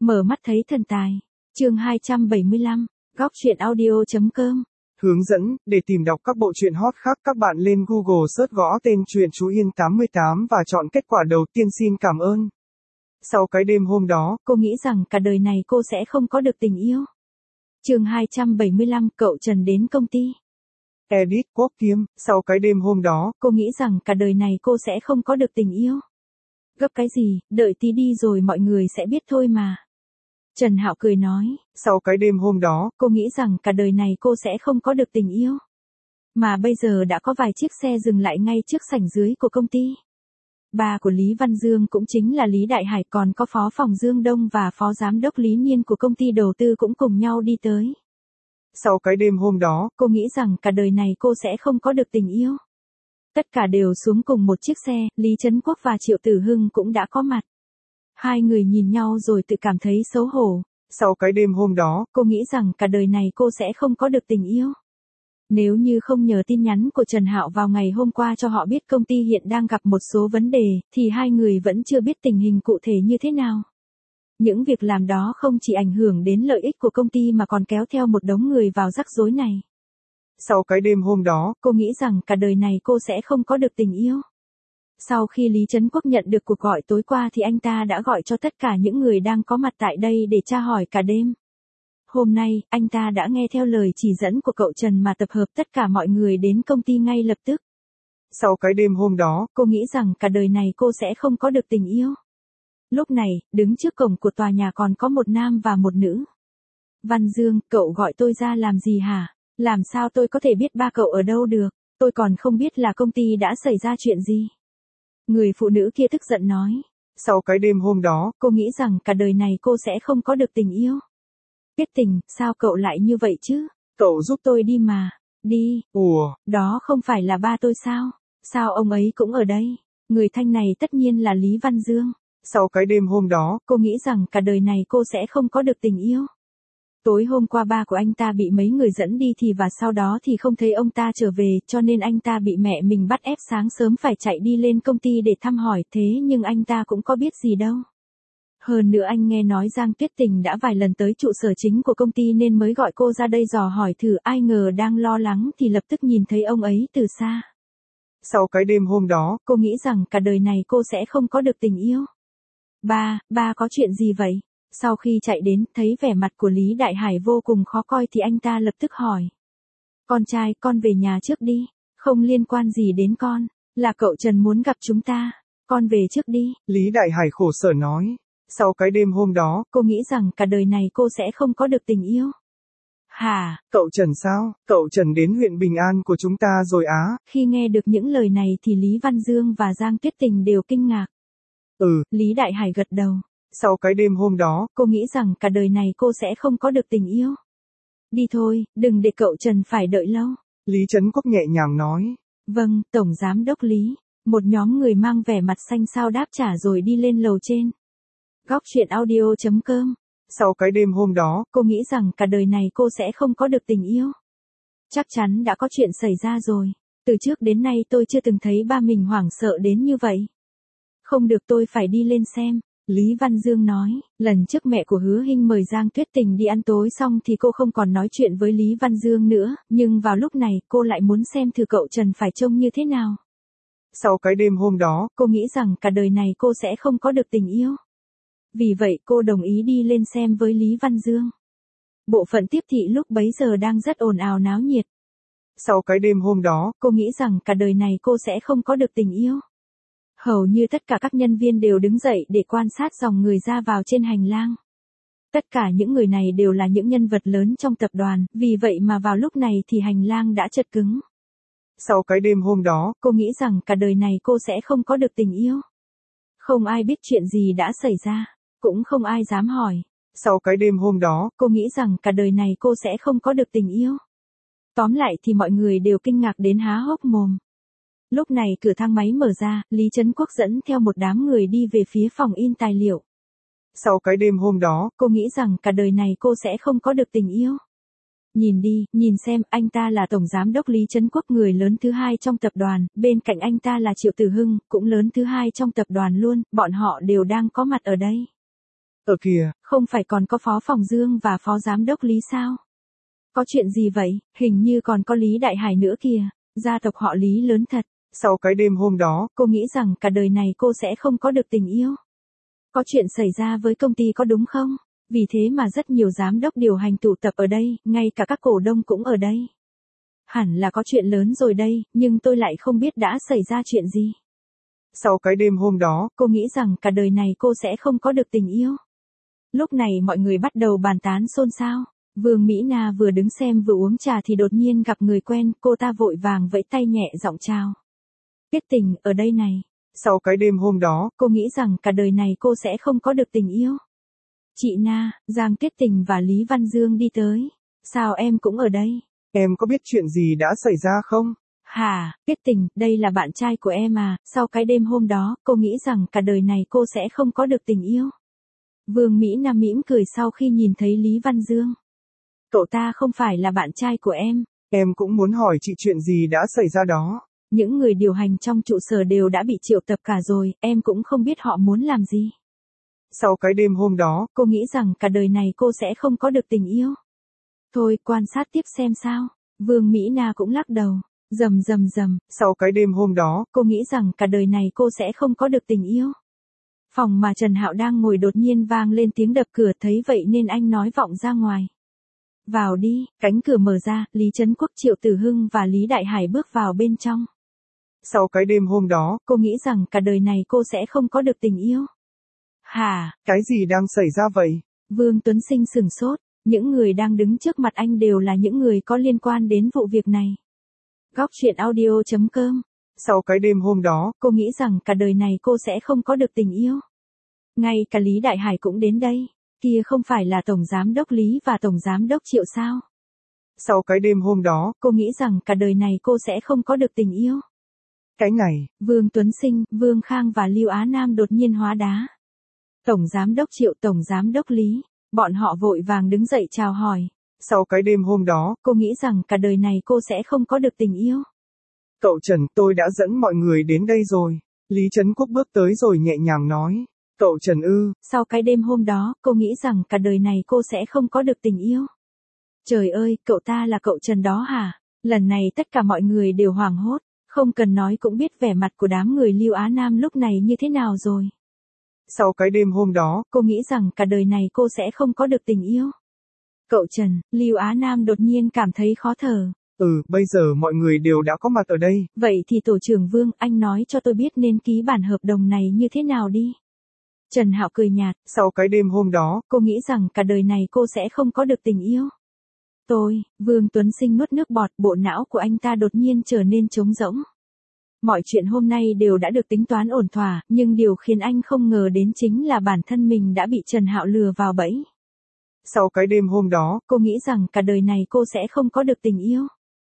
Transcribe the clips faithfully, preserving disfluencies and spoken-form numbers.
Mở mắt thấy thần tài. Chương hai trăm bảy mươi lăm, góc truyện audio.com. Hướng dẫn, để tìm đọc các bộ truyện hot khác các bạn lên Google search gõ tên truyện Chú Yên tám mươi tám và chọn kết quả đầu tiên xin cảm ơn. Sau cái đêm hôm đó, cô nghĩ rằng cả đời này cô sẽ không có được tình yêu. Chương hai trăm bảy mươi lăm, cậu Trần đến công ty. Edit Quốc Kiêm, sau cái đêm hôm đó, cô nghĩ rằng cả đời này cô sẽ không có được tình yêu. Gấp cái gì, đợi tí đi rồi mọi người sẽ biết thôi mà. Trần Hạo cười nói, sau cái đêm hôm đó, cô nghĩ rằng cả đời này cô sẽ không có được tình yêu. Mà bây giờ đã có vài chiếc xe dừng lại ngay trước sảnh dưới của công ty. Ba của Lý Văn Dương cũng chính là Lý Đại Hải, còn có phó phòng Dương Đông và phó giám đốc Lý Niên của công ty đầu tư cũng cùng nhau đi tới. Sau cái đêm hôm đó, cô nghĩ rằng cả đời này cô sẽ không có được tình yêu. Tất cả đều xuống cùng một chiếc xe, Lý Trấn Quốc và Triệu Tử Hưng cũng đã có mặt. Hai người nhìn nhau rồi tự cảm thấy xấu hổ. Sau cái đêm hôm đó, cô nghĩ rằng cả đời này cô sẽ không có được tình yêu. Nếu như không nhờ tin nhắn của Trần Hạo vào ngày hôm qua cho họ biết công ty hiện đang gặp một số vấn đề, thì hai người vẫn chưa biết tình hình cụ thể như thế nào. Những việc làm đó không chỉ ảnh hưởng đến lợi ích của công ty mà còn kéo theo một đống người vào rắc rối này. Sau cái đêm hôm đó, cô nghĩ rằng cả đời này cô sẽ không có được tình yêu. Sau khi Lý Trấn Quốc nhận được cuộc gọi tối qua thì anh ta đã gọi cho tất cả những người đang có mặt tại đây để tra hỏi cả đêm. Hôm nay, anh ta đã nghe theo lời chỉ dẫn của cậu Trần mà tập hợp tất cả mọi người đến công ty ngay lập tức. Sau cái đêm hôm đó, cô nghĩ rằng cả đời này cô sẽ không có được tình yêu. Lúc này, đứng trước cổng của tòa nhà còn có một nam và một nữ. Văn Dương, cậu gọi tôi ra làm gì hả? Làm sao tôi có thể biết ba cậu ở đâu được? Tôi còn không biết là công ty đã xảy ra chuyện gì. Người phụ nữ kia tức giận nói. Sau cái đêm hôm đó, cô nghĩ rằng cả đời này cô sẽ không có được tình yêu. Kết tình, sao cậu lại như vậy chứ? Cậu giúp tôi đi mà. Đi. Ủa, đó không phải là ba tôi sao? Sao ông ấy cũng ở đây? Người thanh này tất nhiên là Lý Văn Dương. Sau cái đêm hôm đó, cô nghĩ rằng cả đời này cô sẽ không có được tình yêu. Tối hôm qua ba của anh ta bị mấy người dẫn đi thì và sau đó thì không thấy ông ta trở về, cho nên anh ta bị mẹ mình bắt ép sáng sớm phải chạy đi lên công ty để thăm hỏi, thế nhưng anh ta cũng có biết gì đâu. Hơn nữa anh nghe nói Giang Tuyết Tình đã vài lần tới trụ sở chính của công ty nên mới gọi cô ra đây dò hỏi thử, ai ngờ đang lo lắng thì lập tức nhìn thấy ông ấy từ xa. Sau cái đêm hôm đó, cô nghĩ rằng cả đời này cô sẽ không có được tình yêu. Ba, ba có chuyện gì vậy? Sau khi chạy đến, thấy vẻ mặt của Lý Đại Hải vô cùng khó coi thì anh ta lập tức hỏi. Con trai, con về nhà trước đi. Không liên quan gì đến con. Là cậu Trần muốn gặp chúng ta. Con về trước đi. Lý Đại Hải khổ sở nói. Sau cái đêm hôm đó, cô nghĩ rằng cả đời này cô sẽ không có được tình yêu. Hả? Cậu Trần sao? Cậu Trần đến huyện Bình An của chúng ta rồi á? Khi nghe được những lời này thì Lý Văn Dương và Giang Tuyết Tình đều kinh ngạc. Ừ. Lý Đại Hải gật đầu. Sau cái đêm hôm đó, cô nghĩ rằng cả đời này cô sẽ không có được tình yêu. Đi thôi, đừng để cậu Trần phải đợi lâu. Lý Trấn Quốc nhẹ nhàng nói. Vâng, Tổng Giám đốc Lý. Một nhóm người mang vẻ mặt xanh xao đáp trả rồi đi lên lầu trên. Góc truyện audio.com. Sau cái đêm hôm đó, cô nghĩ rằng cả đời này cô sẽ không có được tình yêu. Chắc chắn đã có chuyện xảy ra rồi. Từ trước đến nay tôi chưa từng thấy ba mình hoảng sợ đến như vậy. Không được, tôi phải đi lên xem. Lý Văn Dương nói, lần trước mẹ của Hứa Hinh mời Giang Tuyết Tình đi ăn tối xong thì cô không còn nói chuyện với Lý Văn Dương nữa, nhưng vào lúc này cô lại muốn xem thử cậu Trần phải trông như thế nào. Sau cái đêm hôm đó, cô nghĩ rằng cả đời này cô sẽ không có được tình yêu. Vì vậy cô đồng ý đi lên xem với Lý Văn Dương. Bộ phận tiếp thị lúc bấy giờ đang rất ồn ào náo nhiệt. Sau cái đêm hôm đó, cô nghĩ rằng cả đời này cô sẽ không có được tình yêu. Hầu như tất cả các nhân viên đều đứng dậy để quan sát dòng người ra vào trên hành lang. Tất cả những người này đều là những nhân vật lớn trong tập đoàn, vì vậy mà vào lúc này thì hành lang đã chật cứng. Sau cái đêm hôm đó, cô nghĩ rằng cả đời này cô sẽ không có được tình yêu. Không ai biết chuyện gì đã xảy ra, cũng không ai dám hỏi. Sau cái đêm hôm đó, cô nghĩ rằng cả đời này cô sẽ không có được tình yêu. Tóm lại thì mọi người đều kinh ngạc đến há hốc mồm. Lúc này cửa thang máy mở ra, Lý Trấn Quốc dẫn theo một đám người đi về phía phòng in tài liệu. Sau cái đêm hôm đó, cô nghĩ rằng cả đời này cô sẽ không có được tình yêu. Nhìn đi, nhìn xem, anh ta là Tổng Giám đốc Lý Trấn Quốc, người lớn thứ hai trong tập đoàn, bên cạnh anh ta là Triệu Tử Hưng, cũng lớn thứ hai trong tập đoàn luôn, bọn họ đều đang có mặt ở đây. Ở kìa, không phải còn có Phó Phòng Dương và Phó Giám đốc Lý sao? Có chuyện gì vậy, hình như còn có Lý Đại Hải nữa kìa, gia tộc họ Lý lớn thật. Sau cái đêm hôm đó, cô nghĩ rằng cả đời này cô sẽ không có được tình yêu. Có chuyện xảy ra với công ty có đúng không? Vì thế mà rất nhiều giám đốc điều hành tụ tập ở đây, ngay cả các cổ đông cũng ở đây. Hẳn là có chuyện lớn rồi đây, nhưng tôi lại không biết đã xảy ra chuyện gì. Sau cái đêm hôm đó, cô nghĩ rằng cả đời này cô sẽ không có được tình yêu. Lúc này mọi người bắt đầu bàn tán xôn xao. Vương Mỹ Na vừa đứng xem vừa uống trà thì đột nhiên gặp người quen, cô ta vội vàng vẫy tay nhẹ giọng chào. Kết Tình, ở đây này. Sau cái đêm hôm đó, cô nghĩ rằng cả đời này cô sẽ không có được tình yêu. Chị Na, Giang Kết Tình và Lý Văn Dương đi tới. Sao em cũng ở đây? Em có biết chuyện gì đã xảy ra không? Hả, Kết Tình, đây là bạn trai của em à, sau cái đêm hôm đó, cô nghĩ rằng cả đời này cô sẽ không có được tình yêu. Vương Mỹ Nam mỉm cười sau khi nhìn thấy Lý Văn Dương. Cậu ta không phải là bạn trai của em. Em cũng muốn hỏi chị chuyện gì đã xảy ra đó. Những người điều hành trong trụ sở đều đã bị triệu tập cả rồi, em cũng không biết họ muốn làm gì. Sau cái đêm hôm đó, cô nghĩ rằng cả đời này cô sẽ không có được tình yêu. Thôi, quan sát tiếp xem sao. Vương Mỹ Na cũng lắc đầu. Rầm rầm rầm. Sau cái đêm hôm đó, cô nghĩ rằng cả đời này cô sẽ không có được tình yêu. Phòng mà Trần Hạo đang ngồi đột nhiên vang lên tiếng đập cửa, thấy vậy nên anh nói vọng ra ngoài. Vào đi, cánh cửa mở ra, Lý Trấn Quốc, Triệu Tử Hưng và Lý Đại Hải bước vào bên trong. Sau cái đêm hôm đó, cô nghĩ rằng cả đời này cô sẽ không có được tình yêu. Hả? Cái gì đang xảy ra vậy? Vương Tuấn Sinh sửng sốt, những người đang đứng trước mặt anh đều là những người có liên quan đến vụ việc này. Góc truyện audio chấm com. Sau cái đêm hôm đó, cô nghĩ rằng cả đời này cô sẽ không có được tình yêu. Ngay cả Lý Đại Hải cũng đến đây. Kia không phải là Tổng Giám đốc Lý và Tổng Giám đốc Triệu sao? Sau cái đêm hôm đó, cô nghĩ rằng cả đời này cô sẽ không có được tình yêu. Cái này, Vương Tuấn Sinh, Vương Khang và Lưu Á Nam đột nhiên hóa đá. Tổng Giám đốc Triệu, Tổng Giám đốc Lý, bọn họ vội vàng đứng dậy chào hỏi. Sau cái đêm hôm đó, cô nghĩ rằng cả đời này cô sẽ không có được tình yêu. Cậu Trần, tôi đã dẫn mọi người đến đây rồi. Lý Trấn Quốc bước tới rồi nhẹ nhàng nói. Cậu Trần ư. Sau cái đêm hôm đó, cô nghĩ rằng cả đời này cô sẽ không có được tình yêu. Trời ơi, cậu ta là cậu Trần đó hả? Lần này tất cả mọi người đều hoảng hốt. Không cần nói cũng biết vẻ mặt của đám người Lưu Á Nam lúc này như thế nào rồi. Sau cái đêm hôm đó, cô nghĩ rằng cả đời này cô sẽ không có được tình yêu. Cậu Trần, Lưu Á Nam đột nhiên cảm thấy khó thở. Ừ, bây giờ mọi người đều đã có mặt ở đây. Vậy thì tổ trưởng Vương, anh nói cho tôi biết nên ký bản hợp đồng này như thế nào đi. Trần Hạo cười nhạt. Sau cái đêm hôm đó, cô nghĩ rằng cả đời này cô sẽ không có được tình yêu. Tôi, Vương Tuấn Sinh nuốt nước bọt, bộ não của anh ta đột nhiên trở nên trống rỗng. Mọi chuyện hôm nay đều đã được tính toán ổn thỏa, nhưng điều khiến anh không ngờ đến chính là bản thân mình đã bị Trần Hạo lừa vào bẫy. Sau cái đêm hôm đó, cô nghĩ rằng cả đời này cô sẽ không có được tình yêu.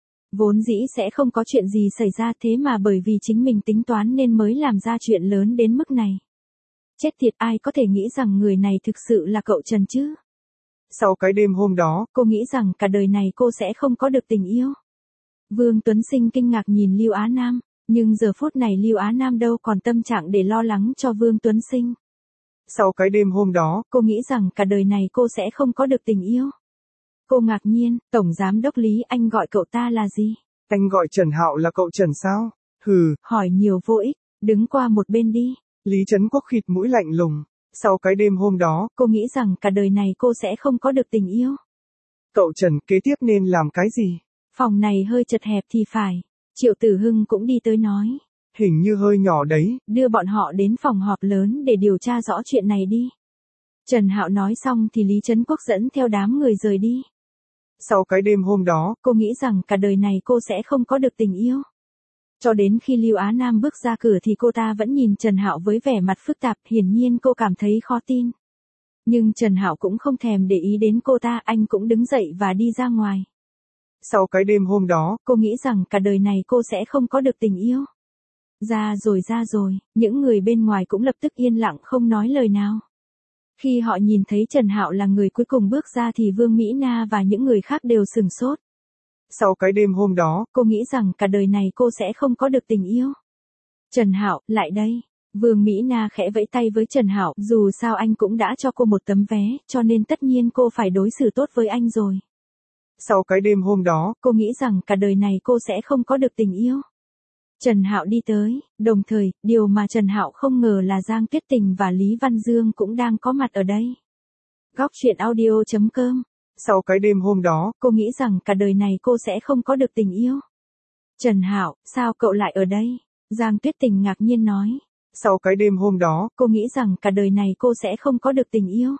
Vốn dĩ sẽ không có chuyện gì xảy ra, thế mà bởi vì chính mình tính toán nên mới làm ra chuyện lớn đến mức này. Chết tiệt, ai có thể nghĩ rằng người này thực sự là cậu Trần chứ? Sau cái đêm hôm đó, cô nghĩ rằng cả đời này cô sẽ không có được tình yêu. Vương Tuấn Sinh kinh ngạc nhìn Lưu Á Nam, nhưng giờ phút này Lưu Á Nam đâu còn tâm trạng để lo lắng cho Vương Tuấn Sinh. Sau cái đêm hôm đó, cô nghĩ rằng cả đời này cô sẽ không có được tình yêu. Cô ngạc nhiên, Tổng Giám đốc Lý, anh gọi cậu ta là gì? Anh gọi Trần Hạo là cậu Trần sao? Hừ. Hỏi nhiều vô ích, đứng qua một bên đi. Lý Trấn Quốc khịt mũi lạnh lùng. Sau cái đêm hôm đó, cô nghĩ rằng cả đời này cô sẽ không có được tình yêu. Cậu Trần, kế tiếp nên làm cái gì? Phòng này hơi chật hẹp thì phải. Triệu Tử Hưng cũng đi tới nói. Hình như hơi nhỏ đấy. Đưa bọn họ đến phòng họp lớn để điều tra rõ chuyện này đi. Trần Hạo nói xong thì Lý Trấn Quốc dẫn theo đám người rời đi. Sau cái đêm hôm đó, cô nghĩ rằng cả đời này cô sẽ không có được tình yêu. Cho đến khi Lưu Á Nam bước ra cửa thì cô ta vẫn nhìn Trần Hạo với vẻ mặt phức tạp, hiển nhiên cô cảm thấy khó tin. Nhưng Trần Hạo cũng không thèm để ý đến cô ta, anh cũng đứng dậy và đi ra ngoài. Sau cái đêm hôm đó, cô nghĩ rằng cả đời này cô sẽ không có được tình yêu. Ra rồi ra rồi, những người bên ngoài cũng lập tức yên lặng không nói lời nào. Khi họ nhìn thấy Trần Hạo là người cuối cùng bước ra thì Vương Mỹ Na và những người khác đều sửng sốt. Sau cái đêm hôm đó, cô nghĩ rằng cả đời này cô sẽ không có được tình yêu. Trần Hạo, lại đây. Vương Mỹ Na khẽ vẫy tay với Trần Hạo, dù sao anh cũng đã cho cô một tấm vé, cho nên tất nhiên cô phải đối xử tốt với anh rồi. Sau cái đêm hôm đó, cô nghĩ rằng cả đời này cô sẽ không có được tình yêu. Trần Hạo đi tới, đồng thời, điều mà Trần Hạo không ngờ là Giang Tuyết Tình và Lý Văn Dương cũng đang có mặt ở đây. Góc truyện audio chấm com. Sau cái đêm hôm đó, cô nghĩ rằng cả đời này cô sẽ không có được tình yêu. Trần Hạo, sao cậu lại ở đây? Giang Tuyết Tình ngạc nhiên nói. Sau cái đêm hôm đó, cô nghĩ rằng cả đời này cô sẽ không có được tình yêu.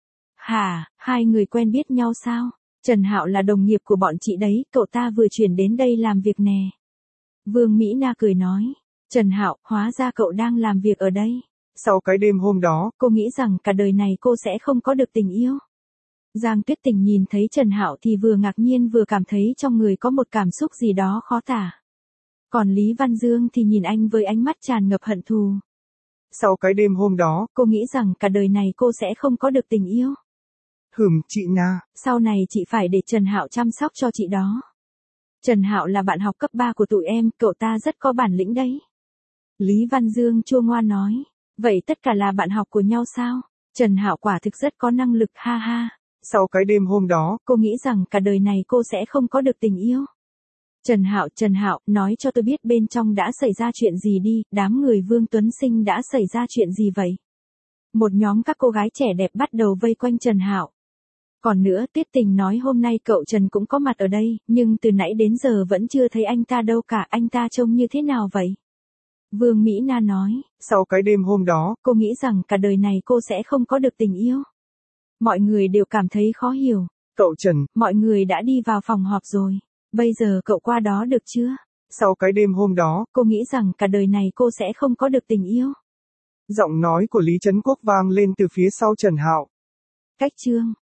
Hả, hai người quen biết nhau sao? Trần Hạo là đồng nghiệp của bọn chị đấy, cậu ta vừa chuyển đến đây làm việc nè. Vương Mỹ Na cười nói. Trần Hạo, hóa ra cậu đang làm việc ở đây. Sau cái đêm hôm đó, cô nghĩ rằng cả đời này cô sẽ không có được tình yêu. Giang Tuyết Tình nhìn thấy Trần Hạo thì vừa ngạc nhiên vừa cảm thấy trong người có một cảm xúc gì đó khó tả. Còn Lý Văn Dương thì nhìn anh với ánh mắt tràn ngập hận thù. Sau cái đêm hôm đó, cô nghĩ rằng cả đời này cô sẽ không có được tình yêu. Hừm, chị Na. Sau này chị phải để Trần Hạo chăm sóc cho chị đó. Trần Hạo là bạn học cấp ba của tụi em, cậu ta rất có bản lĩnh đấy. Lý Văn Dương chua ngoa nói. Vậy tất cả là bạn học của nhau sao? Trần Hạo quả thực rất có năng lực, ha ha. Sau cái đêm hôm đó, cô nghĩ rằng cả đời này cô sẽ không có được tình yêu. Trần Hạo, Trần Hạo, nói cho tôi biết bên trong đã xảy ra chuyện gì đi, đám người Vương Tuấn Sinh đã xảy ra chuyện gì vậy? Một nhóm các cô gái trẻ đẹp bắt đầu vây quanh Trần Hạo. Còn nữa, Tuyết Tình nói hôm nay cậu Trần cũng có mặt ở đây, nhưng từ nãy đến giờ vẫn chưa thấy anh ta đâu cả, anh ta trông như thế nào vậy? Vương Mỹ Na nói. Sau cái đêm hôm đó, cô nghĩ rằng cả đời này cô sẽ không có được tình yêu. Mọi người đều cảm thấy khó hiểu. Cậu Trần. Mọi người đã đi vào phòng họp rồi. Bây giờ cậu qua đó được chưa? Sau cái đêm hôm đó, cô nghĩ rằng cả đời này cô sẽ không có được tình yêu. Giọng nói của Lý Trấn Quốc vang lên từ phía sau Trần Hạo. Cách chương.